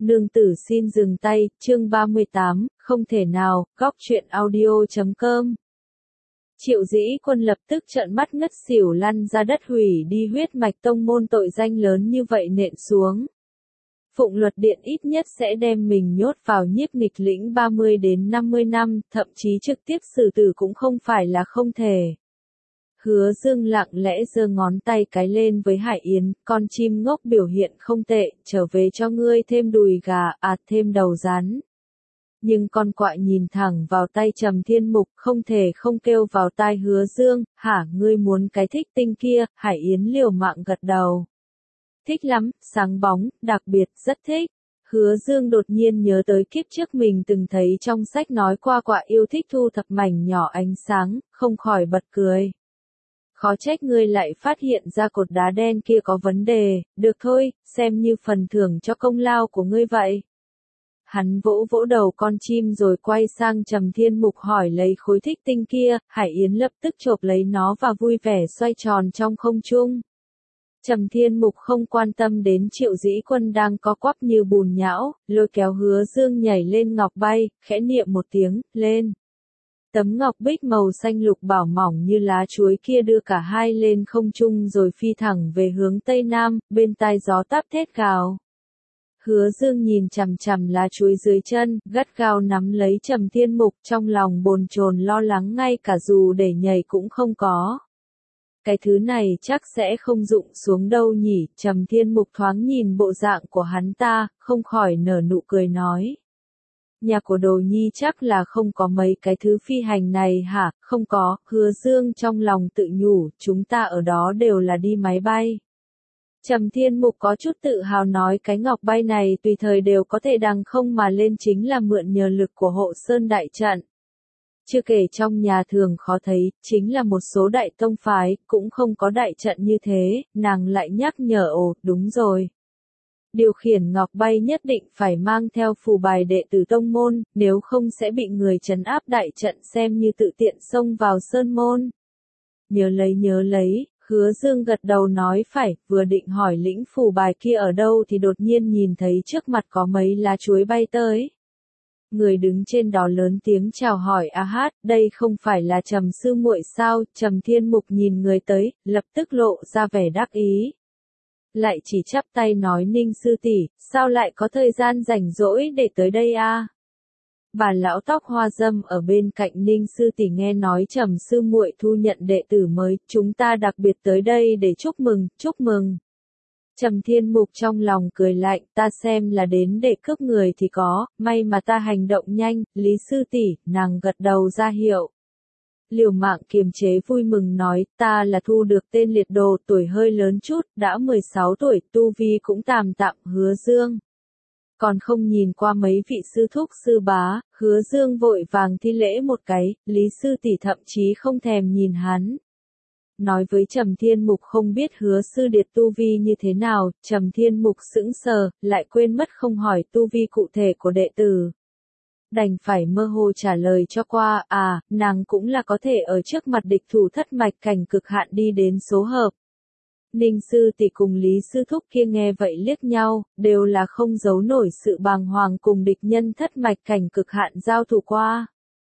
Nương tử xin dừng tay, chương 38, không thể nào, góc truyện audio.com. Triệu Dĩ Quân lập tức trợn mắt ngất xỉu lăn ra đất, hủy đi huyết mạch tông môn, tội danh lớn như vậy nện xuống. Phụng Luật Điện ít nhất sẽ đem mình nhốt vào nhiếp nghịch lĩnh 30 đến 50 năm, thậm chí trực tiếp xử tử cũng không phải là không thể. Hứa Dương lặng lẽ giơ ngón tay cái lên với Hải Yến, con chim ngốc biểu hiện không tệ, trở về cho ngươi thêm đùi gà, thêm đầu rắn. Nhưng con quạ nhìn thẳng vào tay Trầm Thiên Mục, không thể không kêu vào tai Hứa Dương, hả, ngươi muốn cái thích tinh kia? Hải Yến liều mạng gật đầu. Thích lắm, sáng bóng, đặc biệt, rất thích. Hứa Dương đột nhiên nhớ tới kiếp trước mình từng thấy trong sách nói qua quạ yêu thích thu thập mảnh nhỏ ánh sáng, không khỏi bật cười. Khó trách ngươi lại phát hiện ra cột đá đen kia có vấn đề, được thôi, xem như phần thưởng cho công lao của ngươi vậy. Hắn vỗ vỗ đầu con chim rồi quay sang Trầm Thiên Mục hỏi lấy khối thích tinh kia, Hải Yến lập tức chộp lấy nó và vui vẻ xoay tròn trong không trung. Trầm Thiên Mục không quan tâm đến Triệu Dĩ Quân đang co quắp như bùn nhão, lôi kéo Hứa Dương nhảy lên ngọc bay, khẽ niệm một tiếng, lên. Tấm ngọc bích màu xanh lục bảo mỏng như lá chuối kia đưa cả hai lên không trung rồi phi thẳng về hướng tây nam, bên tai gió táp thét gào. Hứa Dương nhìn chằm chằm lá chuối dưới chân, gắt gao nắm lấy Trầm Thiên Mục, trong lòng bồn chồn lo lắng, ngay cả dù để nhảy cũng không có. Cái thứ này chắc sẽ không rụng xuống đâu nhỉ? Trầm Thiên Mục thoáng nhìn bộ dạng của hắn ta, không khỏi nở nụ cười nói. Nhà của Đồ Nhi chắc là không có mấy cái thứ phi hành này hả? Không có, Hứa Dương trong lòng tự nhủ, chúng ta ở đó đều là đi máy bay. Trầm Thiên Mục có chút tự hào nói, cái ngọc bay này tùy thời đều có thể đằng không mà lên, chính là mượn nhờ lực của Hộ Sơn đại trận. Chưa kể trong nhà thường khó thấy, chính là một số đại tông phái, cũng không có đại trận như thế, nàng lại nhắc nhở, đúng rồi. Điều khiển ngọc bay nhất định phải mang theo phù bài đệ tử tông môn, nếu không sẽ bị người trấn áp đại trận xem như tự tiện xông vào sơn môn. Nhớ lấy, Hứa Dương gật đầu nói phải, vừa định hỏi lĩnh phù bài kia ở đâu thì đột nhiên nhìn thấy trước mặt có mấy lá chuối bay tới. Người đứng trên đó lớn tiếng chào hỏi, đây không phải là Trầm sư muội sao? Trầm Thiên Mục nhìn người tới, lập tức lộ ra vẻ đắc ý. Lại chỉ chắp tay nói, Ninh sư tỷ, sao lại có thời gian rảnh rỗi để tới đây a? Bà lão tóc hoa râm ở bên cạnh Ninh sư tỷ nghe nói Trầm sư muội thu nhận đệ tử mới, chúng ta đặc biệt tới đây để chúc mừng. Trầm Thiên Mục trong lòng cười lạnh, ta xem là đến để cướp người thì có, may mà ta hành động nhanh, Lý sư tỷ, nàng gật đầu ra hiệu. Liều mạng kiềm chế vui mừng nói, ta là thu được tên liệt đồ, tuổi hơi lớn chút, đã 16 tuổi, tu vi cũng tạm, Hứa Dương. Còn không nhìn qua mấy vị sư thúc sư bá, Hứa Dương vội vàng thi lễ một cái, Lý sư tỷ thậm chí không thèm nhìn hắn. Nói với Trầm Thiên Mục không biết Hứa sư điệt tu vi như thế nào, Trầm Thiên Mục sững sờ, lại quên mất không hỏi tu vi cụ thể của đệ tử. Đành phải mơ hồ trả lời cho qua, nàng cũng là có thể ở trước mặt địch thủ thất mạch cảnh cực hạn đi đến số hợp. Ninh sư tỷ cùng Lý sư thúc kia nghe vậy liếc nhau, đều là không giấu nổi sự bàng hoàng cùng địch nhân thất mạch cảnh cực hạn giao thủ qua.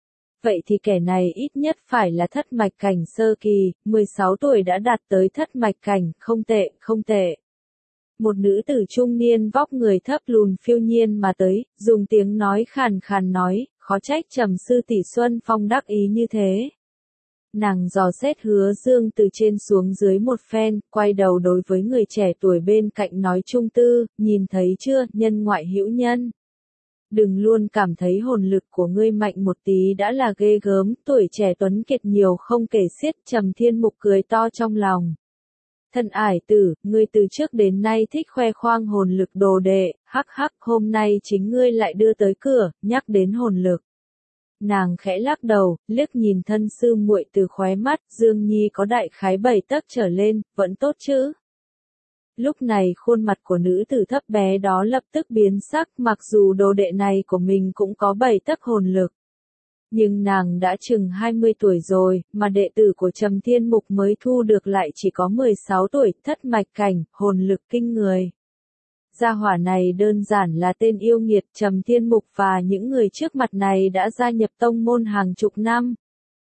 Vậy thì kẻ này ít nhất phải là thất mạch cảnh sơ kỳ, 16 tuổi đã đạt tới thất mạch cảnh, không tệ. Một nữ tử trung niên vóc người thấp lùn phiêu nhiên mà tới, dùng tiếng nói khàn khàn nói, khó trách Trầm sư tỷ Xuân Phong đắc ý như thế. Nàng dò xét Hứa Dương từ trên xuống dưới một phen, quay đầu đối với người trẻ tuổi bên cạnh nói, Trung Tư, nhìn thấy chưa, nhân ngoại hữu nhân. Đừng luôn cảm thấy hồn lực của ngươi mạnh một tí đã là ghê gớm, tuổi trẻ tuấn kiệt nhiều không kể xiết. Trầm Thiên Mục cười to trong lòng. Thân ải tử, ngươi từ trước đến nay thích khoe khoang hồn lực đồ đệ, hôm nay chính ngươi lại đưa tới cửa, nhắc đến hồn lực. Nàng khẽ lắc đầu, liếc nhìn thân sư muội từ khóe mắt, Dương Nhi có đại khái 7 tấc trở lên, vẫn tốt chứ. Lúc này khuôn mặt của nữ tử thấp bé đó lập tức biến sắc, mặc dù đồ đệ này của mình cũng có 7 tấc hồn lực. Nhưng nàng đã chừng 20 tuổi rồi, mà đệ tử của Trầm Thiên Mục mới thu được lại chỉ có 16 tuổi, thất mạch cảnh, hồn lực kinh người. Gia hỏa này đơn giản là tên yêu nghiệt. Trầm Thiên Mục và những người trước mặt này đã gia nhập tông môn hàng chục năm.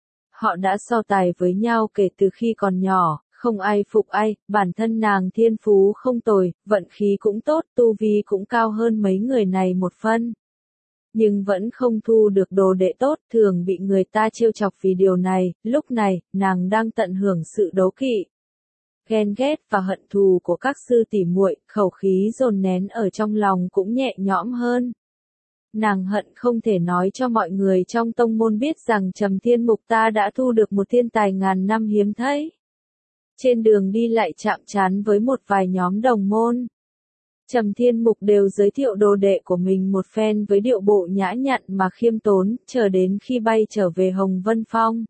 Họ đã so tài với nhau kể từ khi còn nhỏ, không ai phục ai, bản thân nàng thiên phú không tồi, vận khí cũng tốt, tu vi cũng cao hơn mấy người này một phân. Nhưng vẫn không thu được đồ đệ tốt, thường bị người ta trêu chọc vì điều này. Lúc này, nàng đang tận hưởng sự đố kỵ, ghen ghét và hận thù của các sư tỷ muội, khẩu khí dồn nén ở trong lòng cũng nhẹ nhõm hơn. Nàng hận không thể nói cho mọi người trong tông môn biết rằng Trầm Thiên Mục ta đã thu được một thiên tài ngàn năm hiếm thấy. Trên đường đi lại chạm trán với một vài nhóm đồng môn. Trầm Thiên Mục đều giới thiệu đồ đệ của mình một phen với điệu bộ nhã nhặn mà khiêm tốn, chờ đến khi bay trở về Hồng Vân Phong.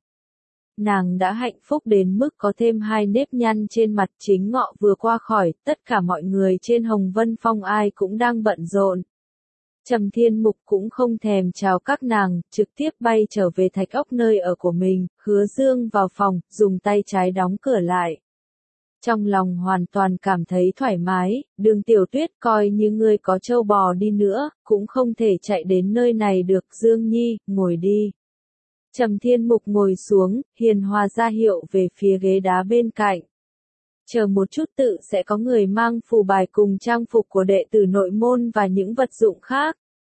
Nàng đã hạnh phúc đến mức có thêm 2 nếp nhăn trên mặt. Chính ngọ vừa qua khỏi, tất cả mọi người trên Hồng Vân Phong ai cũng đang bận rộn. Trầm Thiên Mục cũng không thèm chào các nàng, trực tiếp bay trở về thạch ốc nơi ở của mình. Hứa Dương vào phòng, dùng tay trái đóng cửa lại. Trong lòng hoàn toàn cảm thấy thoải mái. Đường Tiểu Tuyết, coi như ngươi có trâu bò đi nữa, cũng không thể chạy đến nơi này được. Dương Nhi, ngồi đi. Trầm Thiên Mục ngồi xuống, hiền hòa ra hiệu về phía ghế đá bên cạnh. Chờ một chút, tự sẽ có người mang phù bài cùng trang phục của đệ tử nội môn và những vật dụng khác.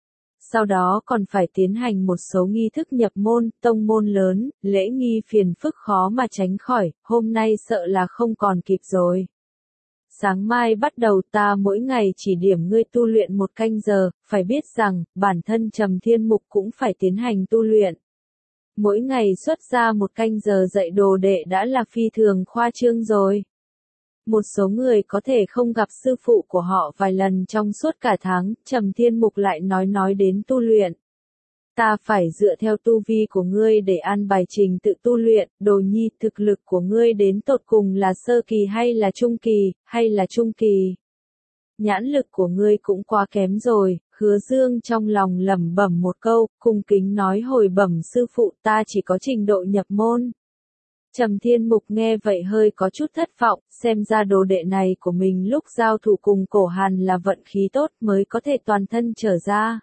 Sau đó còn phải tiến hành một số nghi thức nhập môn, tông môn lớn, lễ nghi phiền phức khó mà tránh khỏi, hôm nay sợ là không còn kịp rồi. Sáng mai bắt đầu ta mỗi ngày chỉ điểm ngươi tu luyện 1 canh giờ, phải biết rằng, bản thân Trầm Thiên Mục cũng phải tiến hành tu luyện. Mỗi ngày xuất ra 1 canh giờ dạy đồ đệ đã là phi thường khoa trương rồi. Một số người có thể không gặp sư phụ của họ vài lần trong suốt cả tháng. Trầm Thiên Mục lại nói đến tu luyện. Ta phải dựa theo tu vi của ngươi để an bài trình tự tu luyện. Đồ nhi, thực lực của ngươi đến tột cùng là sơ kỳ hay là trung kỳ, hay là trung kỳ? Nhãn lực của ngươi cũng quá kém rồi. Hứa Dương trong lòng lẩm bẩm một câu, cung kính nói hồi bẩm sư phụ, ta chỉ có trình độ nhập môn. Trầm Thiên Mục nghe vậy hơi có chút thất vọng, xem ra đồ đệ này của mình lúc giao thủ cùng Cổ Hàn là vận khí tốt mới có thể toàn thân trở ra.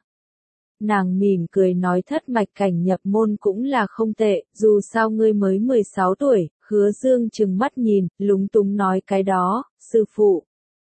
Nàng mỉm cười nói thất mạch cảnh nhập môn cũng là không tệ, dù sao ngươi mới 16 tuổi, Hứa Dương trừng mắt nhìn, lúng túng nói cái đó, sư phụ.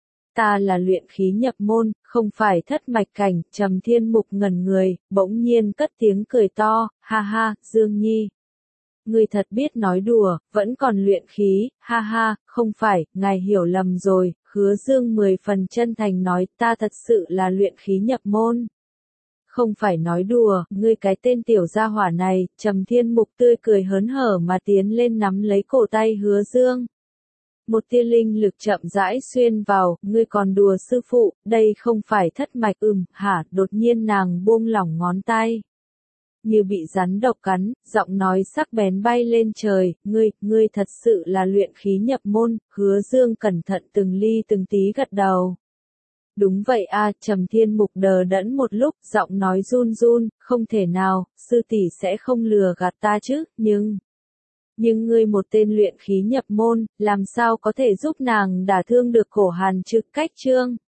Ta là luyện khí nhập môn, không phải thất mạch cảnh. Trầm Thiên Mục ngẩn người, bỗng nhiên cất tiếng cười to, ha ha, Dương Nhi. Ngươi thật biết nói đùa, vẫn còn luyện khí, ha ha, không phải, ngài hiểu lầm rồi. Hứa Dương 10 phần chân thành nói, ta thật sự là luyện khí nhập môn. Không phải nói đùa, ngươi cái tên tiểu gia hỏa này. Trầm Thiên Mục tươi cười hớn hở mà tiến lên nắm lấy cổ tay Hứa Dương. Một tia linh lực chậm rãi xuyên vào, ngươi còn đùa sư phụ, đây không phải thất mạch. Hả, đột nhiên nàng buông lỏng ngón tay. Như bị rắn độc cắn, giọng nói sắc bén bay lên trời, ngươi thật sự là luyện khí nhập môn. Hứa Dương cẩn thận từng ly từng tí gật đầu. Đúng vậy a. Trầm Thiên Mục đờ đẫn một lúc, giọng nói run run, không thể nào, sư tỷ sẽ không lừa gạt ta chứ, nhưng ngươi một tên luyện khí nhập môn, làm sao có thể giúp nàng đả thương được Cổ Hàn chứ? Cách chương